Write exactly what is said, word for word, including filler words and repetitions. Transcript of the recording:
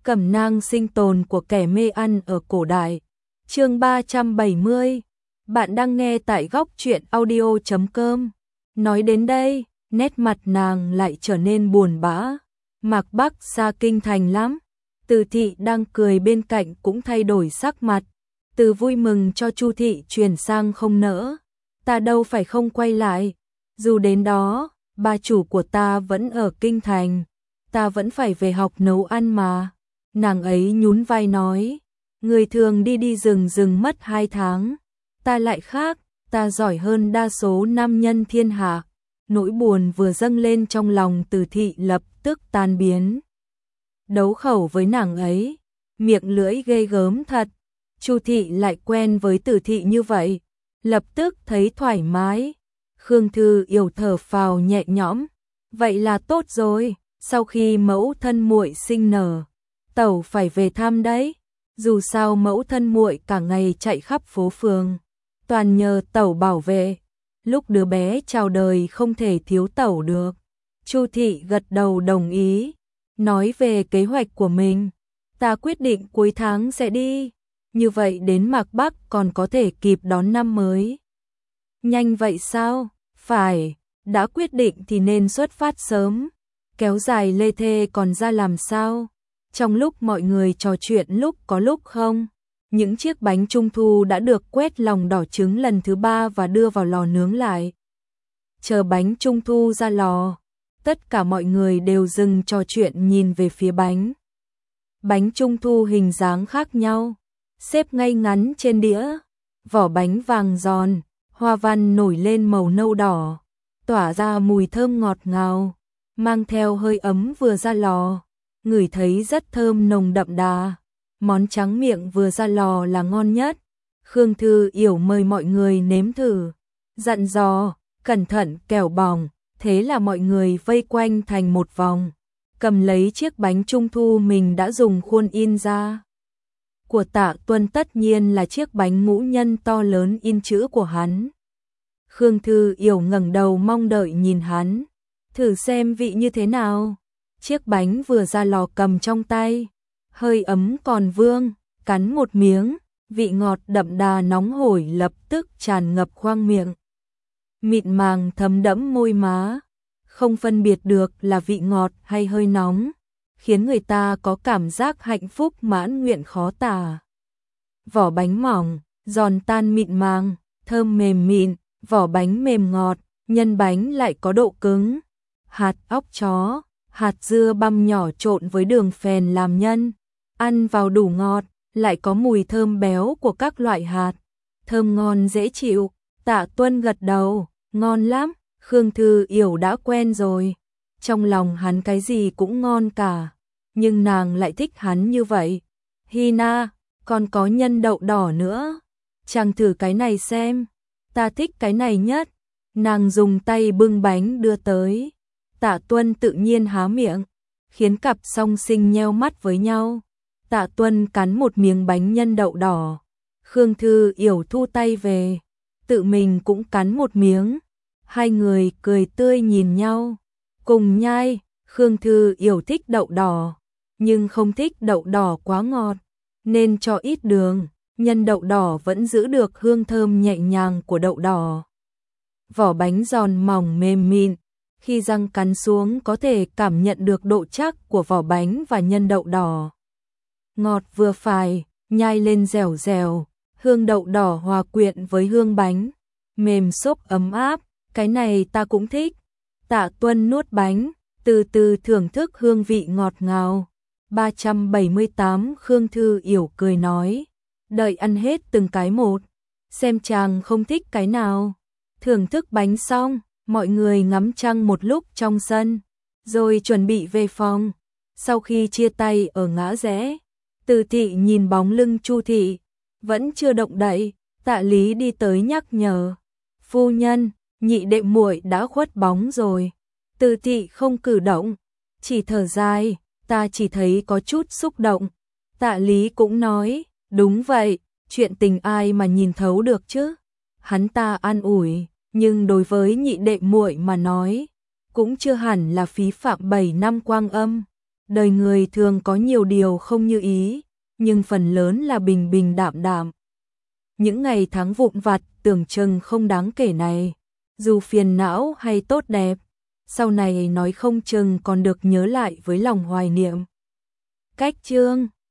Cẩm nang sinh tồn của kẻ mê ăn ở cổ đại. Chương ba trăm bảy mươi. Bạn đang nghe tại góc truyện audio chấm com. Nói đến đây, nét mặt nàng lại trở nên buồn bã. Mạc Bắc xa kinh thành lắm. Từ thị đang cười bên cạnh cũng thay đổi sắc mặt. Từ vui mừng cho Chu thị chuyển sang không nỡ. Ta đâu phải không quay lại. Dù đến đó, bà chủ của ta vẫn ở kinh thành. Ta vẫn phải về học nấu ăn mà. Nàng ấy nhún vai nói. Người thường đi đi rừng rừng mất hai tháng. Ta lại khác, ta giỏi hơn đa số nam nhân thiên hạ. Nỗi buồn vừa dâng lên trong lòng Từ thị lập tức tan biến. Đấu khẩu với nàng ấy, miệng lưỡi ghê gớm thật. Chu thị lại quen với Từ thị như vậy, lập tức thấy thoải mái. Khương Thư Yểu thở phào nhẹ nhõm, vậy là tốt rồi, sau khi mẫu thân muội sinh nở, tẩu phải về thăm đấy. Dù sao mẫu thân muội cả ngày chạy khắp phố phường, toàn nhờ tẩu bảo vệ. Lúc đứa bé chào đời không thể thiếu tẩu được. Chu thị gật đầu đồng ý, nói về kế hoạch của mình. Ta quyết định cuối tháng sẽ đi, như vậy đến Mạc Bắc còn có thể kịp đón năm mới. Nhanh vậy sao? Phải, đã quyết định thì nên xuất phát sớm. Kéo dài lê thê còn ra làm sao? Trong lúc mọi người trò chuyện lúc có lúc không, những chiếc bánh trung thu đã được quét lòng đỏ trứng lần thứ ba và đưa vào lò nướng lại. Chờ bánh trung thu ra lò, tất cả mọi người đều dừng trò chuyện nhìn về phía bánh. Bánh trung thu hình dáng khác nhau, xếp ngay ngắn trên đĩa, vỏ bánh vàng giòn, hoa văn nổi lên màu nâu đỏ, tỏa ra mùi thơm ngọt ngào, mang theo hơi ấm vừa ra lò. Ngửi thấy rất thơm nồng đậm đà, món tráng miệng vừa ra lò là ngon nhất. Khương Thư Yểu mời mọi người nếm thử, dặn dò, cẩn thận kẻo bỏng, thế là mọi người vây quanh thành một vòng, cầm lấy chiếc bánh trung thu mình đã dùng khuôn in ra. Của Tạ Tuân tất nhiên là chiếc bánh ngũ nhân to lớn in chữ của hắn. Khương Thư Yểu ngẩng đầu mong đợi nhìn hắn, thử xem vị như thế nào. Chiếc bánh vừa ra lò cầm trong tay, hơi ấm còn vương, cắn một miếng, vị ngọt đậm đà nóng hổi lập tức tràn ngập khoang miệng. Mịn màng thấm đẫm môi má, không phân biệt được là vị ngọt hay hơi nóng, khiến người ta có cảm giác hạnh phúc mãn nguyện khó tả. Vỏ bánh mỏng, giòn tan mịn màng, thơm mềm mịn, vỏ bánh mềm ngọt, nhân bánh lại có độ cứng. Hạt óc chó, hạt dưa băm nhỏ trộn với đường phèn làm nhân, ăn vào đủ ngọt, lại có mùi thơm béo của các loại hạt, thơm ngon dễ chịu. Tạ Tuân gật đầu, ngon lắm. Khương Thư Yểu đã quen rồi, trong lòng hắn cái gì cũng ngon cả, nhưng nàng lại thích hắn như vậy. Hina, còn có nhân đậu đỏ nữa, chàng thử cái này xem, ta thích cái này nhất. Nàng dùng tay bưng bánh đưa tới. Tạ Tuân tự nhiên há miệng, khiến cặp song sinh nheo mắt với nhau. Tạ Tuân cắn một miếng bánh nhân đậu đỏ, Khương Thư Yểu thu tay về, tự mình cũng cắn một miếng. Hai người cười tươi nhìn nhau, cùng nhai. Khương Thư Yểu thích đậu đỏ, nhưng không thích đậu đỏ quá ngọt, nên cho ít đường, nhân đậu đỏ vẫn giữ được hương thơm nhẹ nhàng của đậu đỏ. Vỏ bánh giòn mỏng mềm mịn, khi răng cắn xuống có thể cảm nhận được độ chắc của vỏ bánh và nhân đậu đỏ. Ngọt vừa phải, nhai lên dẻo dẻo, hương đậu đỏ hòa quyện với hương bánh, mềm xốp ấm áp, cái này ta cũng thích. Tạ Tuân nuốt bánh, từ từ thưởng thức hương vị ngọt ngào. ba trăm bảy mươi tám Khương Thư Yểu cười nói, đợi ăn hết từng cái một, xem chàng không thích cái nào. Thưởng thức bánh xong, mọi người ngắm trăng một lúc trong sân, rồi chuẩn bị về phòng. Sau khi chia tay ở ngã rẽ, Từ thị nhìn bóng lưng Chu thị, vẫn chưa động đậy. Tạ Lý đi tới nhắc nhở, phu nhân, nhị đệ muội đã khuất bóng rồi. Từ thị không cử động, chỉ thở dài, ta chỉ thấy có chút xúc động. Tạ Lý cũng nói, đúng vậy, chuyện tình ai mà nhìn thấu được chứ. Hắn ta an ủi, nhưng đối với nhị đệ muội mà nói, cũng chưa hẳn là phí phạm bảy năm quang âm. Đời người thường có nhiều điều không như ý, nhưng phần lớn là bình bình đạm đạm. Những ngày tháng vụn vặt tưởng chừng không đáng kể này, dù phiền não hay tốt đẹp, sau này nói không chừng còn được nhớ lại với lòng hoài niệm. Cách chương